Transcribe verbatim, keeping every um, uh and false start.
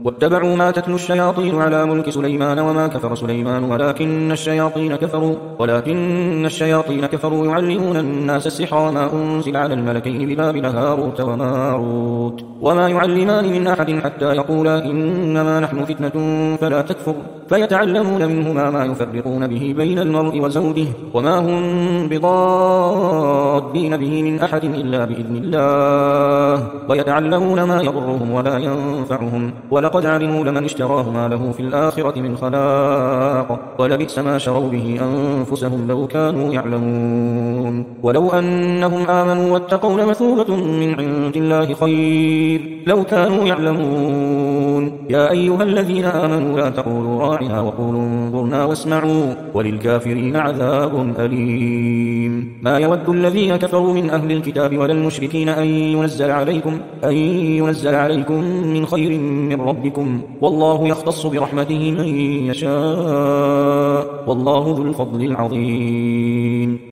واتبعوا ما تتلو الشياطين على ملك سليمان وما كفر سليمان ولكن الشياطين كفروا ولكن الشياطين كفروا يعلمون الناس السحر وما أنزل على الملكين ببابل هاروت وماروت وما يعلمان من أحد حتى يقولا إنما نحن فتنة فلا تكفر فيتعلمون منهما ما يفرقون به بين المرء وزوجه وما هم بضادين به من أحد إلا بإذن الله ويتعلمون ما يضرهم ولا ينفعهم ولقد علموا لمن اشتراه ما له في الآخرة من خلاق ولبئس ما شروا به أنفسهم لو كانوا يعلمون ولو أنهم آمنوا واتقوا لمثوبة من عند الله خير لو كانوا يعلمون يا أيها الذين آمنوا لا تقولوا راعنا وقولوا انظرنا واسمعوا وللكافرين عذاب أليم ما يود الذين كفروا من أهل الكتاب ولا المشركين أن ينزل عليكم أن ينزل عليكم من خير من ربكم والله يختص برحمته من يشاء والله ذو الفضل العظيم